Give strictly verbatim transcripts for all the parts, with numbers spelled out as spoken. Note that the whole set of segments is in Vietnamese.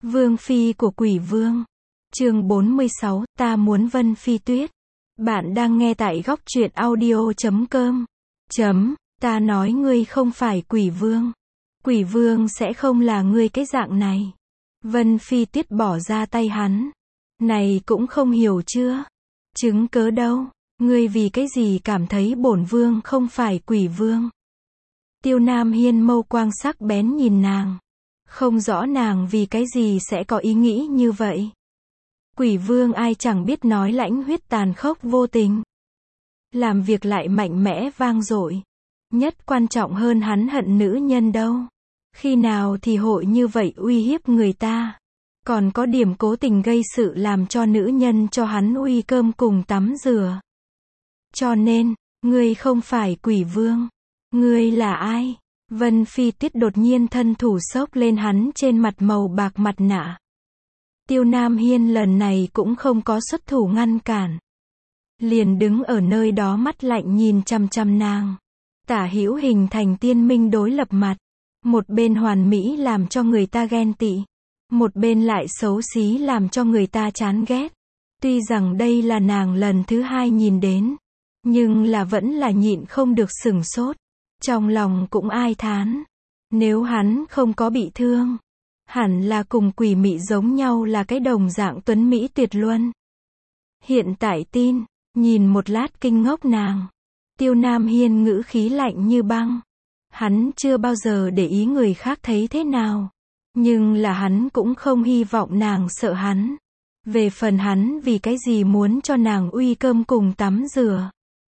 Vương phi của Quỷ Vương. Chương bốn mươi sáu, ta muốn Vân Phi Tuyết. Bạn đang nghe tại góc truyện audio chấm com. Chấm, ta nói ngươi không phải Quỷ Vương. Quỷ Vương sẽ không là ngươi cái dạng này. Vân Phi Tuyết bỏ ra tay hắn. Này cũng không hiểu chưa? Chứng cớ đâu? Ngươi vì cái gì cảm thấy bổn vương không phải Quỷ Vương? Tiêu Nam Hiên mâu quang sắc bén nhìn nàng. Không rõ nàng vì cái gì sẽ có ý nghĩ như vậy. Quỷ Vương ai chẳng biết nói lãnh huyết tàn khốc vô tình. Làm việc lại mạnh mẽ vang dội. Nhất quan trọng hơn hắn hận nữ nhân đâu. Khi nào thì hội như vậy uy hiếp người ta. Còn có điểm cố tình gây sự làm cho nữ nhân cho hắn uy cơm cùng tắm rửa. Cho nên, ngươi không phải Quỷ Vương. Ngươi là ai? Vân Phi Tuyết đột nhiên thân thủ xốc lên hắn trên mặt màu bạc mặt nạ. Tiêu Nam Hiên lần này cũng không có xuất thủ ngăn cản. Liền đứng ở nơi đó mắt lạnh nhìn chằm chằm nàng. Tả hữu hình thành tiên minh đối lập mặt. Một bên hoàn mỹ làm cho người ta ghen tị. Một bên lại xấu xí làm cho người ta chán ghét. Tuy rằng đây là nàng lần thứ hai nhìn đến. Nhưng là vẫn là nhịn không được sửng sốt. Trong lòng cũng ai thán. Nếu hắn không có bị thương. Hẳn là cùng quỷ mị giống nhau là cái đồng dạng tuấn Mỹ tuyệt luân. Hiện tại tin. Nhìn một lát kinh ngốc nàng. Tiêu Nam Hiên ngữ khí lạnh như băng. Hắn chưa bao giờ để ý người khác thấy thế nào. Nhưng là hắn cũng không hy vọng nàng sợ hắn. Về phần hắn vì cái gì muốn cho nàng uy cơm cùng tắm rửa.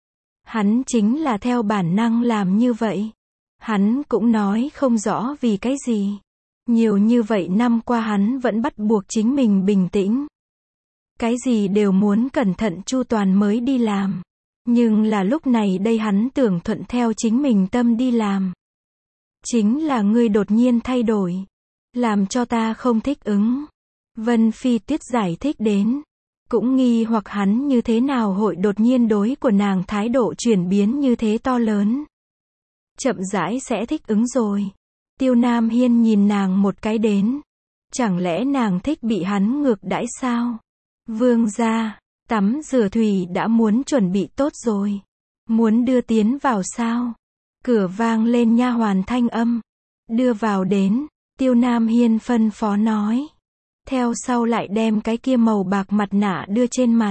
Hắn chính là theo bản năng làm như vậy. Hắn cũng nói không rõ vì cái gì. Nhiều như vậy năm qua hắn vẫn bắt buộc chính mình bình tĩnh. Cái gì đều muốn cẩn thận chu toàn mới đi làm. Nhưng là lúc này đây hắn tưởng thuận theo chính mình tâm đi làm. Chính là ngươi đột nhiên thay đổi. Làm cho ta không thích ứng. Vân Phi Tuyết giải thích đến. Cũng nghi hoặc hắn như thế nào hội đột nhiên đối của nàng thái độ chuyển biến như thế to lớn. Chậm rãi sẽ thích ứng rồi. Tiêu Nam Hiên nhìn nàng một cái đến. Chẳng lẽ nàng thích bị hắn ngược đãi sao? Vương gia, tắm rửa thủy đã muốn chuẩn bị tốt rồi. Muốn đưa tiến vào sao? Cửa vang lên nha hoàn thanh âm. Đưa vào đến, Tiêu Nam Hiên phân phó nói. Theo sau lại đem cái kia màu bạc mặt nạ đưa trên mặt.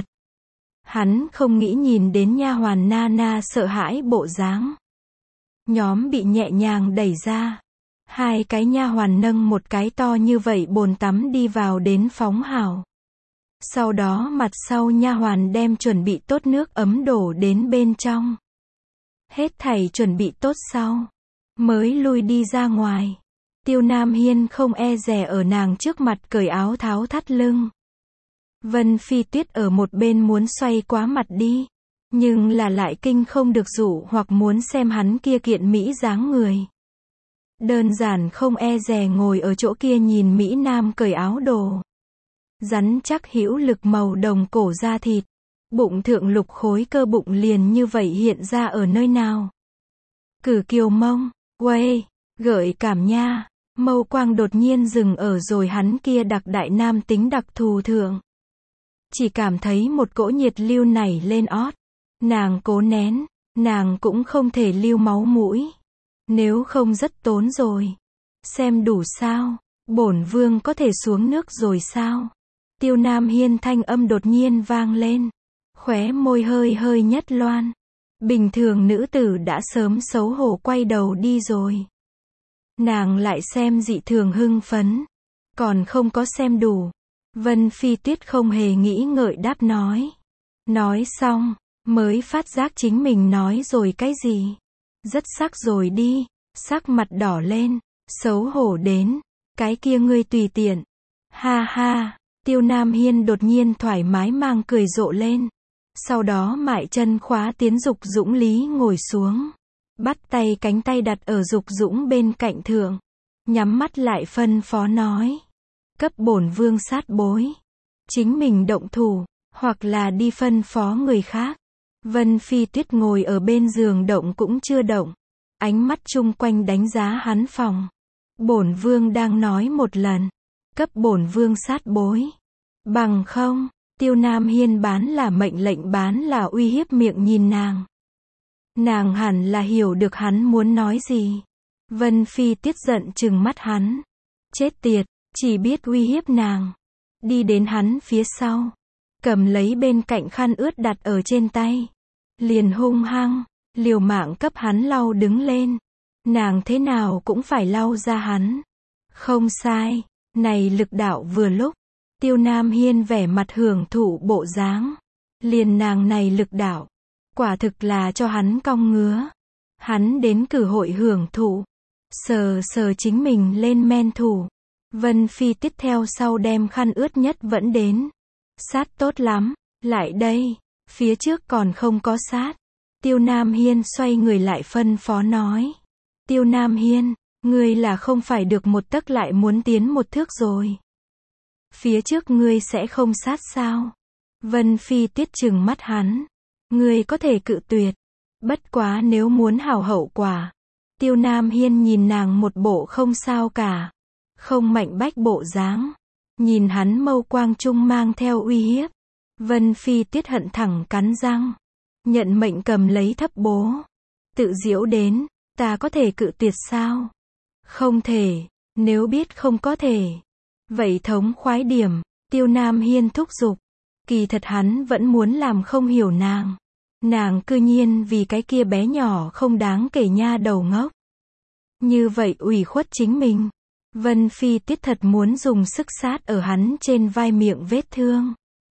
Hắn không nghĩ nhìn đến nha hoàn Nana sợ hãi bộ dáng. Nhóm bị nhẹ nhàng đẩy ra. Hai cái nha hoàn nâng một cái to như vậy bồn tắm đi vào đến phóng hào. Sau đó mặt sau nha hoàn đem chuẩn bị tốt nước ấm đổ đến bên trong. Hết thảy chuẩn bị tốt sau. Mới lui đi ra ngoài. Tiêu Nam Hiên không e dè ở nàng trước mặt cởi áo tháo thắt lưng. Vân Phi Tuyết ở một bên muốn xoay quá mặt đi. Nhưng là lại kinh không được dụ hoặc muốn xem hắn kia kiện Mỹ dáng người. Đơn giản không e dè ngồi ở chỗ kia nhìn Mỹ Nam cởi áo đồ. Rắn chắc hữu lực màu đồng cổ da thịt. Bụng thượng lục khối cơ bụng liền như vậy hiện ra ở nơi nào. Cử kiều mông, quay, gợi cảm nha. Mâu quang đột nhiên dừng ở rồi hắn kia đặc đại nam tính đặc thù thượng. Chỉ cảm thấy một cỗ nhiệt lưu nảy lên ót. Nàng cố nén, nàng cũng không thể lưu máu mũi. Nếu không rất tốn rồi. Xem đủ sao, bổn vương có thể xuống nước rồi sao? Tiêu Nam Hiên thanh âm đột nhiên vang lên. Khóe môi hơi hơi nhất loan. Bình thường nữ tử đã sớm xấu hổ quay đầu đi rồi. Nàng lại xem dị thường hưng phấn. Còn không có xem đủ. Vân Phi Tuyết không hề nghĩ ngợi đáp nói. Nói xong, mới phát giác chính mình nói rồi cái gì. Rất sắc rồi đi. Sắc mặt đỏ lên. Xấu hổ đến. Cái kia ngươi tùy tiện. Ha ha. Tiêu Nam Hiên đột nhiên thoải mái mang cười rộ lên. Sau đó mại chân khóa tiến Dục Dũng Lý ngồi xuống. Bắt tay cánh tay đặt ở Dục Dũng bên cạnh thượng. Nhắm mắt lại phân phó nói. Cấp bổn vương sát bối. Chính mình động thủ. Hoặc là đi phân phó người khác. Vân Phi Tuyết ngồi ở bên giường động cũng chưa động. Ánh mắt chung quanh đánh giá hắn phòng. Bổn vương đang nói một lần. cấp bổn vương sát bối. Bằng không, Tiêu Nam Hiên bán là mệnh lệnh, bán là uy hiếp, miệng nhìn nàng. Nàng hẳn là hiểu được hắn muốn nói gì. Vân Phi Tuyết giận trừng mắt hắn. Chết tiệt, chỉ biết uy hiếp nàng. Đi đến hắn phía sau, cầm lấy bên cạnh khăn ướt đặt ở trên tay. Liền hung hăng, liều mạng cấp hắn lau đứng lên. Nàng thế nào cũng phải lau ra hắn. Không sai, này lực đạo vừa lúc. Tiêu Nam Hiên vẻ mặt hưởng thụ bộ dáng. Liền nàng này lực đạo, quả thực là cho hắn cong ngứa. Hắn đến cử hội hưởng thụ. Sờ sờ chính mình lên men thủ. Vân Phi tiếp theo sau đem khăn ướt nhất vẫn đến. Sát tốt lắm, lại đây. Phía trước còn không có sát. Tiêu Nam Hiên xoay người lại phân phó nói. Tiêu Nam Hiên, ngươi là không phải được một tấc lại muốn tiến một thước rồi. Phía trước ngươi sẽ không sát sao? Vân Phi Tuyết trừng mắt hắn. Ngươi có thể cự tuyệt. Bất quá nếu muốn hảo hậu quả. Tiêu Nam Hiên nhìn nàng một bộ không sao cả. Không mạnh bách bộ dáng. Nhìn hắn mâu quang trung mang theo uy hiếp. Vân Phi Tuyết hận thẳng cắn răng. Nhận mệnh cầm lấy thấp bố. Tự giễu đến, ta có thể cự tuyệt sao? Không thể, nếu biết không có thể. Vậy thống khoái điểm, Tiêu Nam Hiên thúc giục. Kỳ thật hắn vẫn muốn làm không hiểu nàng. Nàng cư nhiên vì cái kia bé nhỏ không đáng kể nha đầu ngốc. Như vậy ủy khuất chính mình. Vân Phi Tuyết thật muốn dùng sức sát ở hắn trên vai miệng vết thương.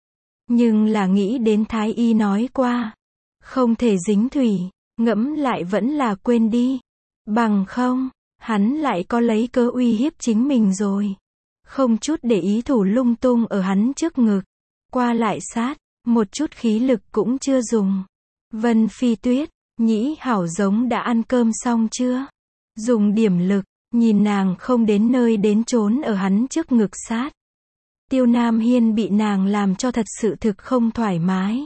Nhưng là nghĩ đến Thái Y nói qua. Không thể dính thủy, ngẫm lại vẫn là quên đi. Bằng không, hắn lại có lấy cớ uy hiếp chính mình rồi. Không chút để ý thủ lung tung ở hắn trước ngực. Qua lại sát, một chút khí lực cũng chưa dùng. Vân Phi Tuyết, nhĩ hảo giống đã ăn cơm xong chưa? Dùng điểm lực, nhìn nàng không đến nơi đến chốn ở hắn trước ngực sát. Tiêu Nam Hiên bị nàng làm cho thật sự thực không thoải mái.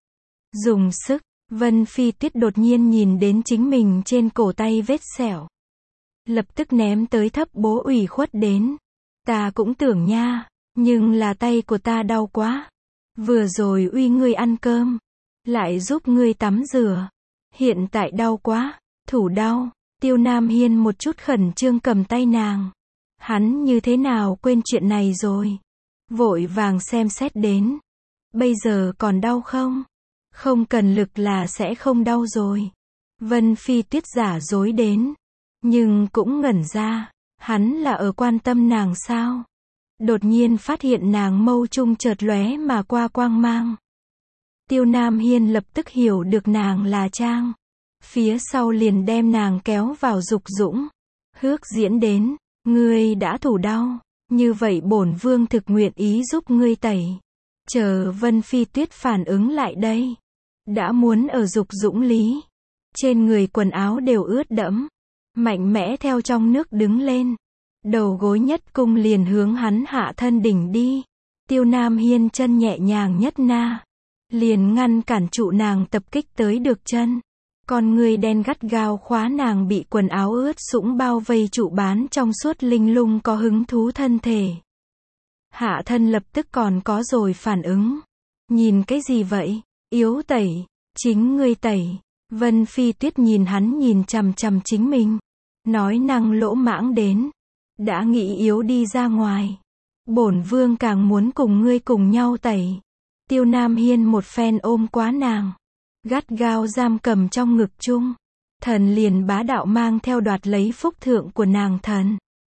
Dùng sức, Vân Phi Tuyết đột nhiên nhìn đến chính mình trên cổ tay vết sẹo. Lập tức ném tới thấp bố ủy khuất đến. Ta cũng tưởng nha, nhưng là tay của ta đau quá. Vừa rồi uy ngươi ăn cơm, lại giúp ngươi tắm rửa. Hiện tại đau quá, thủ đau. Tiêu Nam Hiên một chút khẩn trương cầm tay nàng. Hắn như thế nào quên chuyện này rồi. Vội vàng xem xét đến. Bây giờ còn đau không? Không cần lực là sẽ không đau rồi. Vân Phi Tuyết giả dối đến. Nhưng cũng ngẩn ra. Hắn là ở quan tâm nàng sao? Đột nhiên phát hiện nàng mâu trung chợt lóe mà qua quang mang. Tiêu Nam Hiên lập tức hiểu được nàng là Trang. Phía sau liền đem nàng kéo vào dục dũng. Hước diễn đến. Ngươi đã thủ đau. Như vậy bổn vương thực nguyện ý giúp ngươi tẩy. Chờ Vân Phi Tuyết phản ứng lại đây. Đã muốn ở dục dũng lý. Trên người quần áo đều ướt đẫm. Mạnh mẽ theo trong nước đứng lên. Đầu gối nhất cung liền hướng hắn hạ thân đỉnh đi. Tiêu Nam Hiên chân nhẹ nhàng nhất na. Liền ngăn cản trụ nàng tập kích tới được chân. Con người đen gắt gao khóa nàng bị quần áo ướt sũng bao vây trụ bán trong suốt linh lung có hứng thú thân thể. Hạ thân lập tức còn có rồi phản ứng. Nhìn cái gì vậy? Yếu tẩy. Chính ngươi tẩy. Vân Phi Tuyết nhìn hắn nhìn chằm chằm chính mình. Nói năng lỗ mãng đến. Đã nghĩ yếu đi ra ngoài. Bổn vương càng muốn cùng ngươi cùng nhau tẩy. Tiêu Nam Hiên một phen ôm quá nàng. Gắt gao giam cầm trong ngực chung. Thần liền bá đạo mang theo đoạt lấy phúc thượng của nàng thần.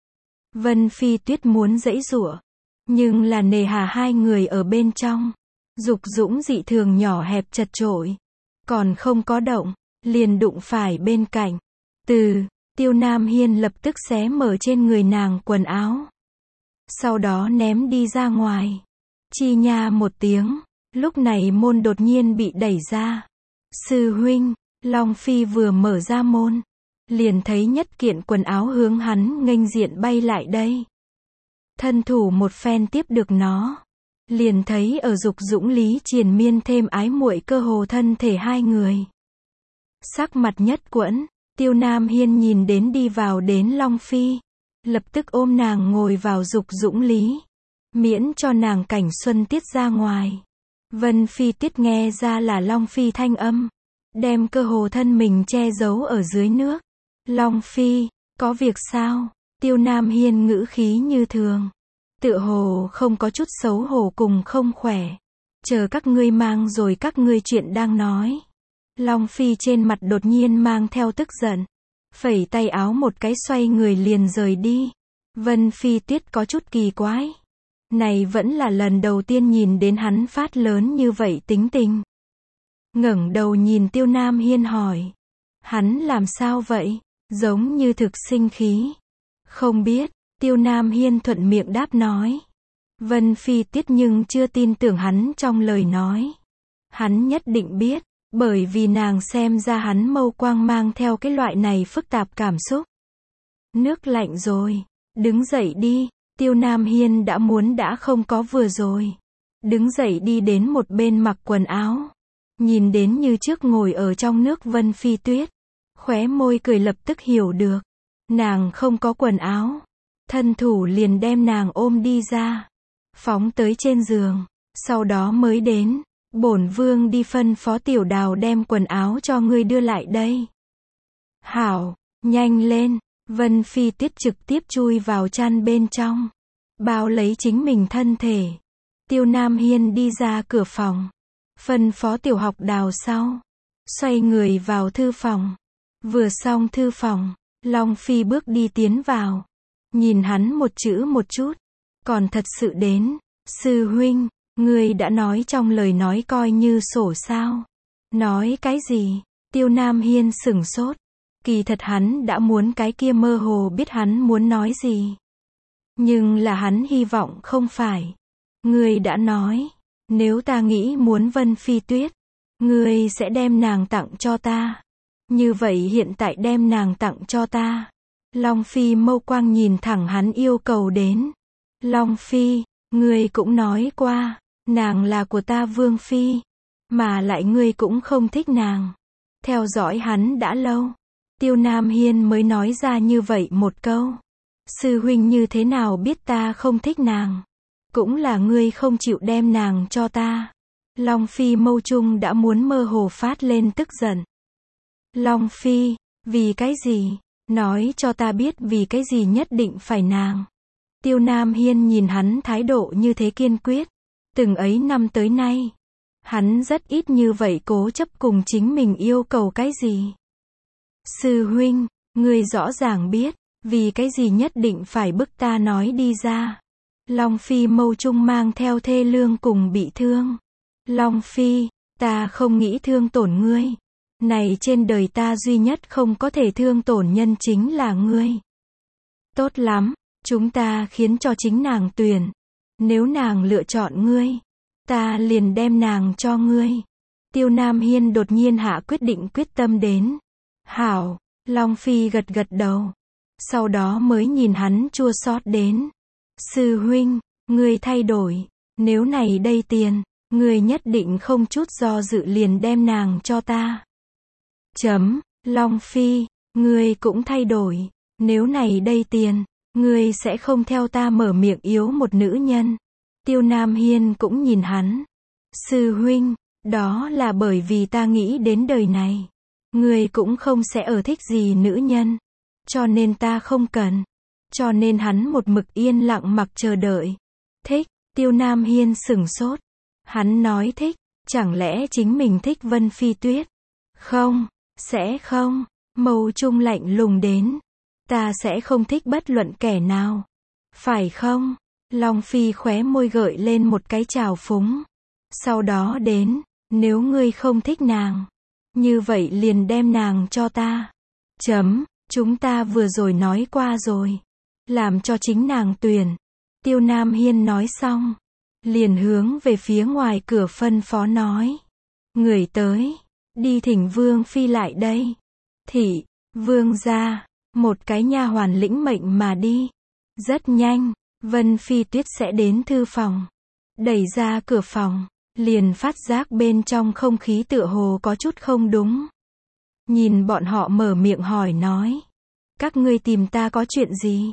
Vân Phi Tuyết muốn giãy giụa. Nhưng là nề hà hai người ở bên trong. Dục dũng dị thường nhỏ hẹp chật chội. Còn không có động. Liền đụng phải bên cạnh. Từ. Tiêu Nam Hiên lập tức xé mở trên người nàng quần áo. Sau đó ném đi ra ngoài. Chi nha một tiếng. Lúc này môn đột nhiên bị đẩy ra. Sư huynh, Long Phi vừa mở ra môn. Liền thấy nhất kiện quần áo hướng hắn nghênh diện bay lại đây. Thân thủ một phen tiếp được nó. Liền thấy ở dục dũng lý triền miên thêm ái muội cơ hồ thân thể hai người. Sắc mặt nhất quẫn. Tiêu Nam Hiên nhìn đến đi vào đến Long Phi. lập tức ôm nàng ngồi vào dục dũng lý, miễn cho nàng cảnh xuân tiết ra ngoài. Vân Phi Tuyết nghe ra là Long Phi thanh âm, đem cơ hồ thân mình che giấu ở dưới nước. Long Phi, có việc sao? Tiêu Nam Hiên ngữ khí như thường, tựa hồ không có chút xấu hổ cùng không khỏe. Chờ các ngươi mang rồi các ngươi chuyện đang nói. Long Phi trên mặt đột nhiên mang theo tức giận, phẩy tay áo một cái xoay người liền rời đi. Vân Phi Tuyết có chút kỳ quái. Này vẫn là lần đầu tiên nhìn đến hắn phát lớn như vậy tính tình. Ngẩng đầu nhìn Tiêu Nam Hiên hỏi. Hắn làm sao vậy? Giống như thực sinh khí. Không biết, Tiêu Nam Hiên thuận miệng đáp nói. Vân Phi Tuyết nhưng chưa tin tưởng hắn trong lời nói. Hắn nhất định biết, bởi vì nàng xem ra hắn mâu quang mang theo cái loại này phức tạp cảm xúc. Nước lạnh rồi, đứng dậy đi. Tiêu Nam Hiên đã muốn đã không có vừa rồi. Đứng dậy đi đến một bên mặc quần áo. Nhìn đến như trước ngồi ở trong nước Vân Phi Tuyết. Khóe môi cười lập tức hiểu được. Nàng không có quần áo. Thân thủ liền đem nàng ôm đi ra. Phóng tới trên giường. Sau đó mới đến. Bổn vương đi phân phó Tiểu Đào đem quần áo cho ngươi đưa lại đây. Hảo, nhanh lên. Vân Phi Tuyết trực tiếp chui vào chăn bên trong, bao lấy chính mình thân thể. Tiêu Nam Hiên đi ra cửa phòng, phân phó Tiểu Học Đào sau, xoay người vào thư phòng. Vừa xong thư phòng, Long Phi bước đi tiến vào, nhìn hắn một chữ một chút, còn thật sự đến. Sư huynh, ngươi đã nói trong lời nói coi như sổ sao? Nói cái gì? Tiêu Nam Hiên sửng sốt. Kỳ thật hắn đã muốn cái kia mơ hồ biết hắn muốn nói gì. Nhưng là hắn hy vọng không phải. Ngươi đã nói, nếu ta nghĩ muốn Vân Phi Tuyết, ngươi sẽ đem nàng tặng cho ta. Như vậy hiện tại đem nàng tặng cho ta. Long Phi mâu quang nhìn thẳng hắn yêu cầu đến. Long Phi, ngươi cũng nói qua, nàng là của ta Vương Phi, mà lại ngươi cũng không thích nàng. Theo dõi hắn đã lâu. Tiêu Nam Hiên mới nói ra như vậy một câu. Sư huynh như thế nào biết ta không thích nàng? Cũng là ngươi không chịu đem nàng cho ta. Long Phi mâu trung đã muốn mơ hồ phát lên tức giận. Long Phi, vì cái gì? Nói cho ta biết vì cái gì nhất định phải nàng. Tiêu Nam Hiên nhìn hắn thái độ như thế kiên quyết. Từng ấy năm tới nay, hắn rất ít như vậy cố chấp cùng chính mình yêu cầu cái gì. Sư huynh, ngươi rõ ràng biết, vì cái gì nhất định phải bức ta nói đi ra. Long Phi mâu trung mang theo thê lương cùng bị thương. Long Phi, ta không nghĩ thương tổn ngươi. Này trên đời ta duy nhất không có thể thương tổn nhân chính là ngươi. Tốt lắm, chúng ta khiến cho chính nàng tuyển. Nếu nàng lựa chọn ngươi, ta liền đem nàng cho ngươi. Tiêu Nam Hiên đột nhiên hạ quyết định quyết tâm đến. Hảo, Long Phi gật gật đầu. Sau đó mới nhìn hắn chua xót đến. Sư huynh, ngươi thay đổi. Nếu này đây tiền, ngươi nhất định không chút do dự liền đem nàng cho ta. Chấm, Long Phi, ngươi cũng thay đổi. Nếu này đây tiền, ngươi sẽ không theo ta mở miệng yếu một nữ nhân. Tiêu Nam Hiên cũng nhìn hắn. Sư huynh, đó là bởi vì ta nghĩ đến đời này. Ngươi cũng không sẽ ở thích gì nữ nhân. Cho nên ta không cần. Cho nên hắn một mực yên lặng mặc chờ đợi. Thích, Tiêu Nam Hiên sửng sốt. Hắn nói thích, chẳng lẽ chính mình thích Vân Phi Tuyết? Không, sẽ không. Mâu trung lạnh lùng đến. Ta sẽ không thích bất luận kẻ nào. Phải không? Long Phi khóe môi gợi lên một cái trào phúng. Sau đó đến, nếu ngươi không thích nàng, như vậy liền đem nàng cho ta. Chấm, chúng ta vừa rồi nói qua rồi. Làm cho chính nàng tuyển. Tiêu Nam Hiên nói xong, liền hướng về phía ngoài cửa phân phó nói. Người tới, đi thỉnh Vương Phi lại đây. Thị, Vương gia, một cái nha hoàn lĩnh mệnh mà đi. Rất nhanh, Vân Phi Tuyết sẽ đến thư phòng. Đẩy ra cửa phòng, liền phát giác bên trong không khí tựa hồ có chút không đúng. Nhìn bọn họ mở miệng hỏi nói. Các ngươi tìm ta có chuyện gì?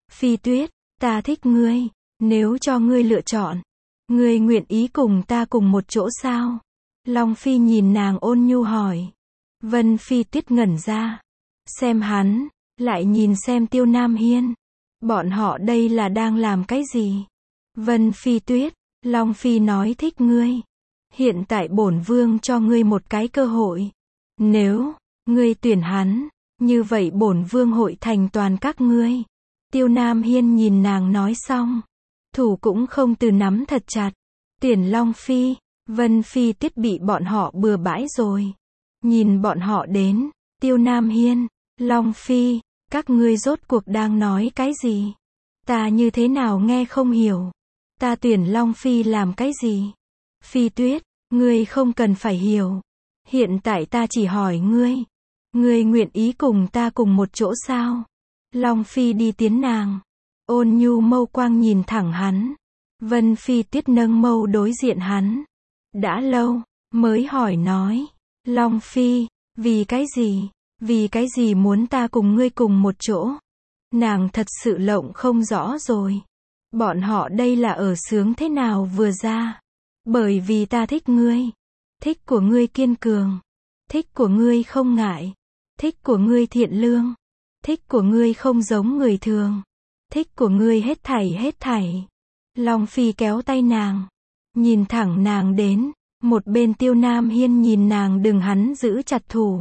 Phi Tuyết, ta thích ngươi. Nếu cho ngươi lựa chọn, ngươi nguyện ý cùng ta cùng một chỗ sao? Long Phi nhìn nàng ôn nhu hỏi. Vân Phi Tuyết ngẩn ra. Xem hắn, lại nhìn xem Tiêu Nam Hiên. Bọn họ đây là đang làm cái gì? Vân Phi Tuyết, Long Phi nói thích ngươi. Hiện tại bổn vương cho ngươi một cái cơ hội. Nếu ngươi tuyển hắn, như vậy bổn vương hội thành toàn các ngươi. Tiêu Nam Hiên nhìn nàng nói xong, thủ cũng không từ nắm thật chặt. Tuyển Long Phi, Vân Phi Tuyết bị bọn họ bừa bãi rồi. Nhìn bọn họ đến, Tiêu Nam Hiên, Long Phi, các ngươi rốt cuộc đang nói cái gì? Ta như thế nào nghe không hiểu? Ta tuyển Long Phi làm cái gì? Phi Tuyết, ngươi không cần phải hiểu. Hiện tại ta chỉ hỏi ngươi. Ngươi nguyện ý cùng ta cùng một chỗ sao? Long Phi đi tiến nàng. Ôn nhu mâu quang nhìn thẳng hắn. Vân Phi Tuyết nâng mâu đối diện hắn. Đã lâu, mới hỏi nói. Long Phi, vì cái gì? Vì cái gì muốn ta cùng ngươi cùng một chỗ? Nàng thật sự lộng không rõ rồi. Bọn họ đây là ở sướng thế nào vừa ra? Bởi vì ta thích ngươi. Thích của ngươi kiên cường. Thích của ngươi không ngại. Thích của ngươi thiện lương. Thích của ngươi không giống người thường. Thích của ngươi hết thảy hết thảy. Long Phi kéo tay nàng. Nhìn thẳng nàng đến. Một bên Tiêu Nam Hiên nhìn nàng đừng hắn giữ chặt thủ.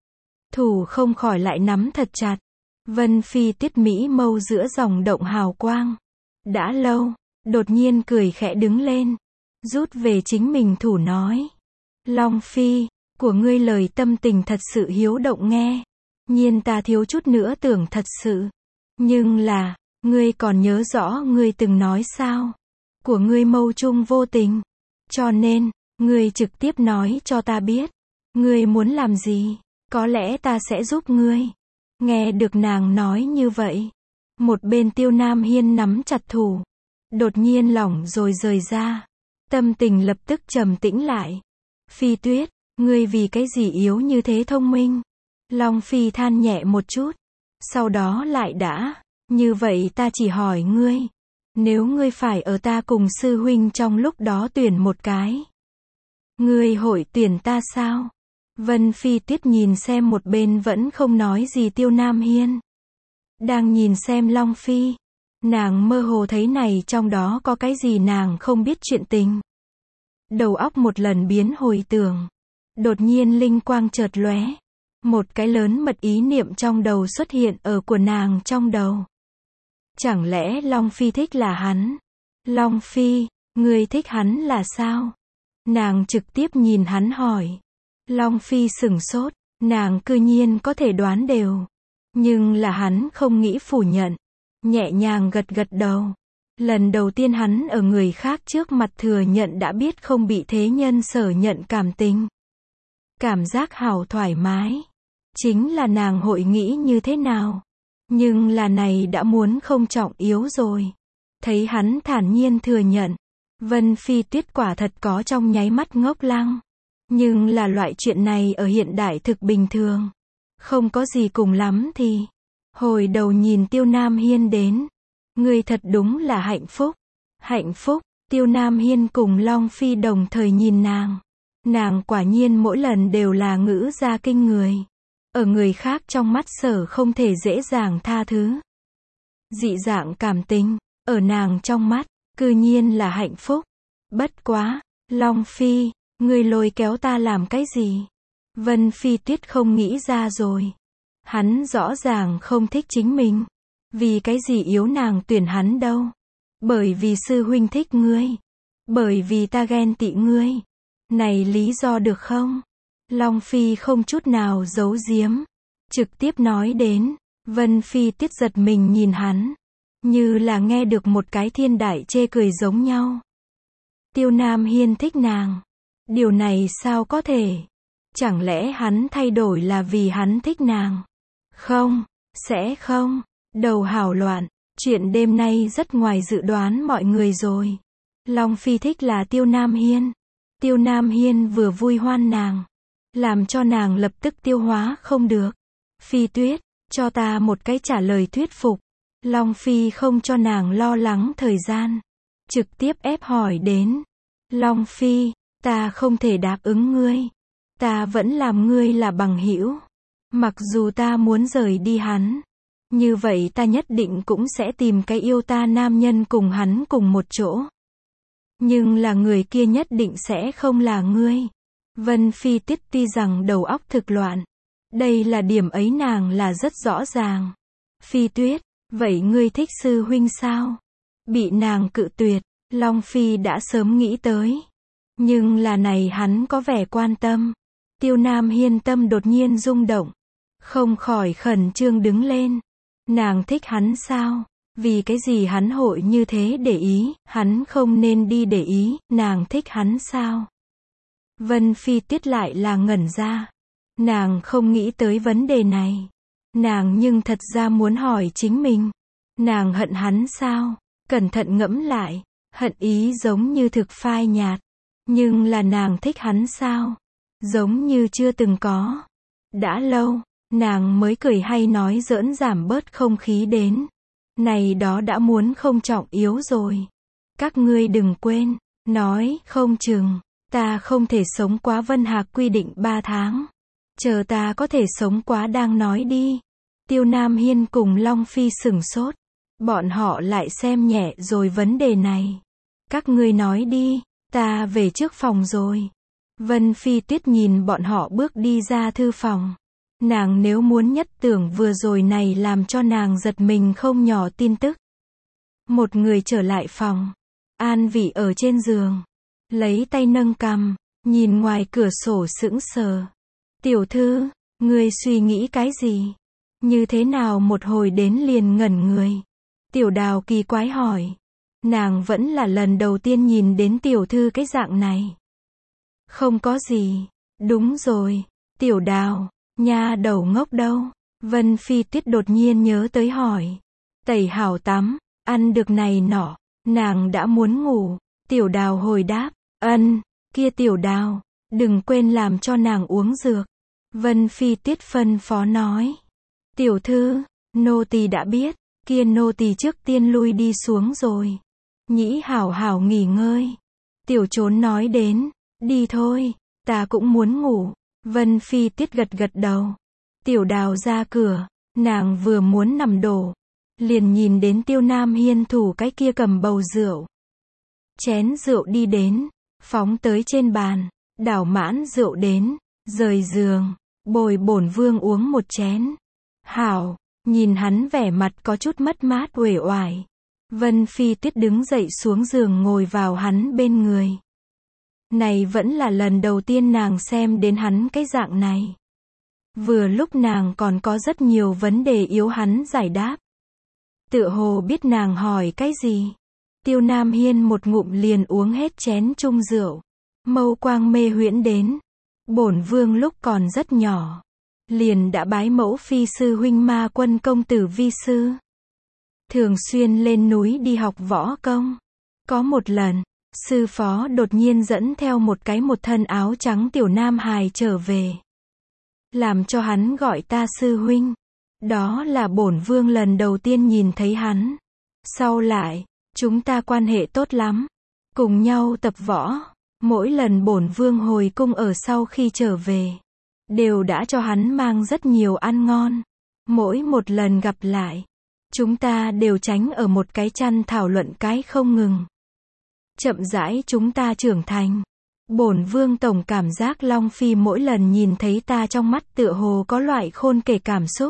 Thủ không khỏi lại nắm thật chặt. Vân Phi Tuyết mỹ mâu giữa dòng động hào quang. Đã lâu, đột nhiên cười khẽ đứng lên. Rút về chính mình thủ nói. Long Phi, của ngươi lời tâm tình thật sự hiếu động nghe. Nhiên ta thiếu chút nữa tưởng thật sự. Nhưng là, ngươi còn nhớ rõ ngươi từng nói sao? Của ngươi mâu trung vô tình. Cho nên, ngươi trực tiếp nói cho ta biết. Ngươi muốn làm gì? Có lẽ ta sẽ giúp ngươi. Nghe được nàng nói như vậy. Một bên Tiêu Nam Hiên nắm chặt thủ. Đột nhiên lỏng rồi rời ra. Tâm tình lập tức trầm tĩnh lại. Phi Tuyết, ngươi vì cái gì yếu như thế thông minh? Long Phi than nhẹ một chút. Sau đó lại đã. Như vậy ta chỉ hỏi ngươi. Nếu ngươi phải ở ta cùng sư huynh trong lúc đó tuyển một cái. Ngươi hội tuyển ta sao? Vân Phi Tuyết nhìn xem một bên vẫn không nói gì Tiêu Nam Hiên. Đang nhìn xem Long Phi. Nàng mơ hồ thấy này trong đó có cái gì nàng không biết chuyện tình. Đầu óc một lần biến hồi tưởng. Đột nhiên linh quang chợt lóe. Một cái lớn mật ý niệm trong đầu xuất hiện ở của nàng trong đầu. Chẳng lẽ Long Phi thích là hắn? Long Phi, ngươi thích hắn là sao? Nàng trực tiếp nhìn hắn hỏi. Long Phi sửng sốt, nàng cư nhiên có thể đoán đều. Nhưng là hắn không nghĩ phủ nhận. Nhẹ nhàng gật gật đầu. Lần đầu tiên hắn ở người khác trước mặt thừa nhận đã biết không bị thế nhân sở nhận cảm tình. Cảm giác hào thoải mái. Chính là nàng hội nghĩ như thế nào. Nhưng là này đã muốn không trọng yếu rồi. Thấy hắn thản nhiên thừa nhận. Vân Phi Tuyết quả thật có trong nháy mắt ngốc lăng. Nhưng là loại chuyện này ở hiện đại thực bình thường. Không có gì cùng lắm thì. Hồi đầu nhìn Tiêu Nam Hiên đến. Ngươi thật đúng là hạnh phúc. Hạnh phúc, Tiêu Nam Hiên cùng Long Phi đồng thời nhìn nàng. Nàng quả nhiên mỗi lần đều là ngữ gia kinh người. Ở người khác trong mắt sở không thể dễ dàng tha thứ. Dị dạng cảm tình, ở nàng trong mắt, cư nhiên là hạnh phúc. Bất quá, Long Phi, ngươi lôi kéo ta làm cái gì? Vân Phi Tuyết không nghĩ ra rồi. Hắn rõ ràng không thích chính mình. Vì cái gì yếu nàng tuyển hắn đâu? Bởi vì sư huynh thích ngươi. Bởi vì ta ghen tị ngươi. Này lý do được không? Long Phi không chút nào giấu giếm. Trực tiếp nói đến. Vân Phi Tuyết giật mình nhìn hắn. Như là nghe được một cái thiên đại chê cười giống nhau. Tiêu Nam Hiên thích nàng. Điều này sao có thể? Chẳng lẽ hắn thay đổi là vì hắn thích nàng? Không, sẽ không. Đầu hảo loạn. Chuyện đêm nay rất ngoài dự đoán mọi người rồi. Long Phi thích là Tiêu Nam Hiên. Tiêu Nam Hiên vừa vui hoan nàng. Làm cho nàng lập tức tiêu hóa không được. Phi Tuyết, cho ta một cái trả lời thuyết phục. Long Phi không cho nàng lo lắng thời gian, trực tiếp ép hỏi đến. Long Phi, ta không thể đáp ứng ngươi. Ta vẫn làm ngươi là bằng hữu. Mặc dù ta muốn rời đi hắn, như vậy ta nhất định cũng sẽ tìm cái yêu ta nam nhân cùng hắn cùng một chỗ. Nhưng là người kia nhất định sẽ không là ngươi. Vân Phi Tuyết tuy rằng đầu óc thực loạn, đây là điểm ấy nàng là rất rõ ràng. Phi Tuyết, vậy ngươi thích sư huynh sao? Bị nàng cự tuyệt, Long Phi đã sớm nghĩ tới. Nhưng là này hắn có vẻ quan tâm. Tiêu Nam Hiên tâm đột nhiên rung động, không khỏi khẩn trương đứng lên. Nàng thích hắn sao? Vì cái gì hắn hội như thế để ý, hắn không nên đi để ý, nàng thích hắn sao? Vân Phi Tuyết lại là ngẩn ra. Nàng không nghĩ tới vấn đề này. Nàng nhưng thật ra muốn hỏi chính mình. Nàng hận hắn sao? Cẩn thận ngẫm lại, hận ý giống như thực phai nhạt. Nhưng là nàng thích hắn sao? Giống như chưa từng có. Đã lâu, nàng mới cười hay nói giỡn giảm bớt không khí đến. Này đó đã muốn không trọng yếu rồi. Các ngươi đừng quên, nói không chừng, ta không thể sống quá Vân Hạc quy định ba tháng. Chờ ta có thể sống quá đang nói đi. Tiêu Nam Hiên cùng Long Phi sửng sốt. Bọn họ lại xem nhẹ rồi vấn đề này. Các ngươi nói đi, ta về trước phòng rồi. Vân Phi Tuyết nhìn bọn họ bước đi ra thư phòng. Nàng nếu muốn nhất tưởng vừa rồi này làm cho nàng giật mình không nhỏ tin tức. Một người trở lại phòng. An Vị ở trên giường. Lấy tay nâng cằm, nhìn ngoài cửa sổ sững sờ. Tiểu thư, ngươi suy nghĩ cái gì? Như thế nào một hồi đến liền ngẩn người? Tiểu Đào kỳ quái hỏi. Nàng vẫn là lần đầu tiên nhìn đến tiểu thư cái dạng này. Không có gì. Đúng rồi. Tiểu Đào, nha đầu ngốc đâu? Vân Phi Tuyết đột nhiên nhớ tới hỏi. Tẩy hảo tắm, ăn được này nọ, nàng đã muốn ngủ. Tiểu Đào hồi đáp, ân, kia Tiểu Đào, đừng quên làm cho nàng uống dược. Vân Phi Tuyết phân phó nói. Tiểu thư, nô tỳ đã biết, kia nô tỳ trước tiên lui đi xuống rồi. Nhĩ hảo hảo nghỉ ngơi. Tiểu Trốn nói đến, đi thôi, ta cũng muốn ngủ. Vân Phi Tuyết gật gật đầu. Tiểu Đào ra cửa, nàng vừa muốn nằm đổ, liền nhìn đến Tiêu Nam Hiên thủ cái kia cầm bầu rượu. Chén rượu đi đến, phóng tới trên bàn, đảo mãn rượu đến, rời giường, bồi bổn vương uống một chén. Hảo, nhìn hắn vẻ mặt có chút mất mát uể oải. Vân Phi Tuyết đứng dậy xuống giường ngồi vào hắn bên người. Này vẫn là lần đầu tiên nàng xem đến hắn cái dạng này. Vừa lúc nàng còn có rất nhiều vấn đề yếu hắn giải đáp. Tựa hồ biết nàng hỏi cái gì. Tiêu Nam Hiên một ngụm liền uống hết chén chung rượu. Mâu quang mê huyễn đến. Bổn vương lúc còn rất nhỏ, liền đã bái mẫu phi sư huynh Ma Quân công tử vi sư. Thường xuyên lên núi đi học võ công. Có một lần, sư phó đột nhiên dẫn theo một cái một thân áo trắng tiểu nam hài trở về. Làm cho hắn gọi ta sư huynh. Đó là bổn vương lần đầu tiên nhìn thấy hắn. Sau lại, chúng ta quan hệ tốt lắm. Cùng nhau tập võ. Mỗi lần bổn vương hồi cung ở sau khi trở về, đều đã cho hắn mang rất nhiều ăn ngon. Mỗi một lần gặp lại, chúng ta đều tránh ở một cái chăn thảo luận cái không ngừng. Chậm rãi chúng ta trưởng thành. Bổn vương tổng cảm giác Long Phi mỗi lần nhìn thấy ta trong mắt tựa hồ có loại khôn kể cảm xúc.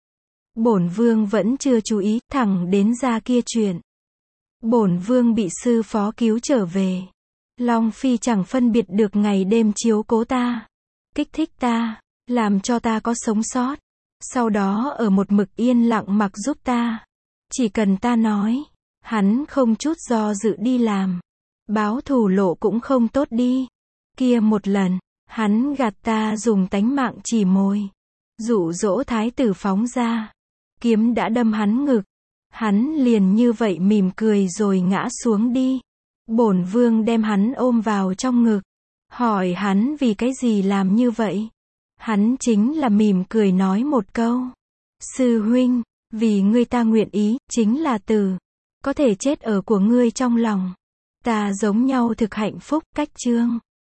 Bổn vương vẫn chưa chú ý, thẳng đến ra kia chuyện. Bổn vương bị sư phó cứu trở về. Long Phi chẳng phân biệt được ngày đêm chiếu cố ta, kích thích ta, làm cho ta có sống sót. Sau đó ở một mực yên lặng mặc giúp ta. Chỉ cần ta nói, hắn không chút do dự đi làm. Báo thù lộ cũng không tốt đi. Kia một lần, hắn gạt ta dùng tánh mạng chỉ mồi. Dụ dỗ thái tử phóng ra. Kiếm đã đâm hắn ngực. Hắn liền như vậy mỉm cười rồi ngã xuống đi. Bổn vương đem hắn ôm vào trong ngực. Hỏi hắn vì cái gì làm như vậy. Hắn chính là mỉm cười nói một câu. Sư huynh, Vì ngươi ta nguyện ý, chính là từ có thể chết ở của ngươi trong lòng. Ta giống nhau thực hạnh phúc, cách chương.